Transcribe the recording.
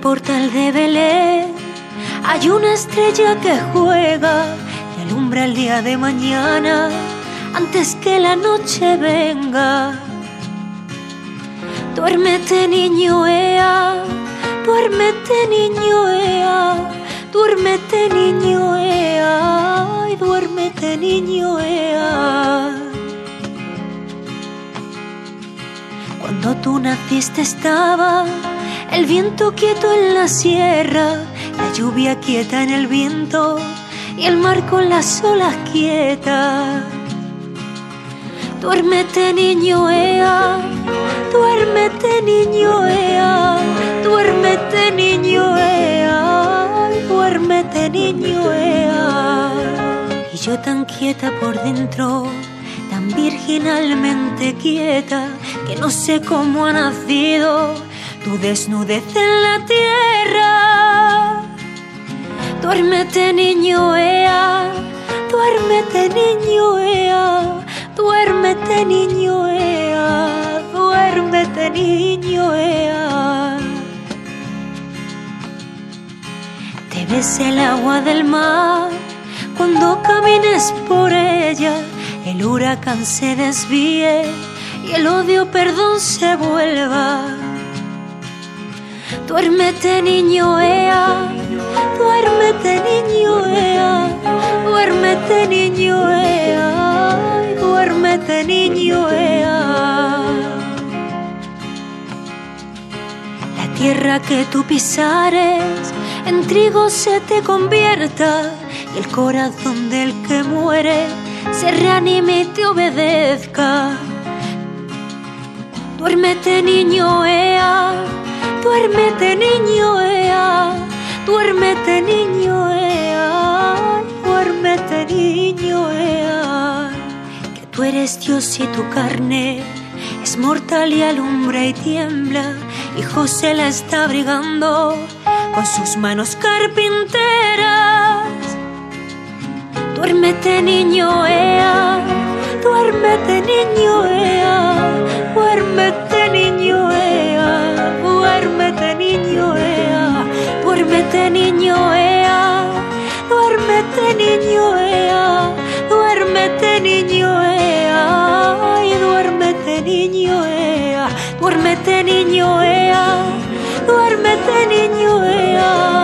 portal de Belén hay una estrella que juega y alumbra el día de mañana antes que la noche venga. Duérmete, niño, ea, duérmete, niño, ea, duérmete, niño, ea, ay, duérmete, niño, ea. Cuando tú naciste estaba el viento quieto en la sierra, la lluvia quieta en el viento y el mar con las olas quietas. Duérmete, niño, ea, duérmete, niño, ea, duérmete, niño, ea, duérmete, niño, ea. Y yo tan quieta por dentro, tan virginalmente quieta, que no sé cómo ha nacido tu desnudez en la tierra. Duérmete, niño, ea, duérmete, niño, ea, duérmete, niño, ea, duérmete, niño, ea. Te besa el agua del mar cuando camines por ella, el huracán se desvíe y el odio perdón se vuelva. Duérmete, niño, ea, duérmete, niño, ea, duérmete, niño, ea, duérmete, niño, ea. La tierra que tú pisares en trigo se te convierta y el corazón del que muere se reanime y te obedezca. Duérmete, niño, ea, duérmete, niño, ea, duérmete, niño, ea, duérmete, niño, ea. Que tú eres Dios y tu carne es mortal y alumbra y tiembla, y José la está abrigando con sus manos carpinteras. Duérmete, niño, ea, duérmete, niño, ea, duérmete, niño, ea, duérmete, niño, ea, duérmete, niño, ea, duérmete, niño, ea, duérmete, niño, ea, ay, duérmete, niño, ea, duérmete, niño, ea, duérmete, niño, ea.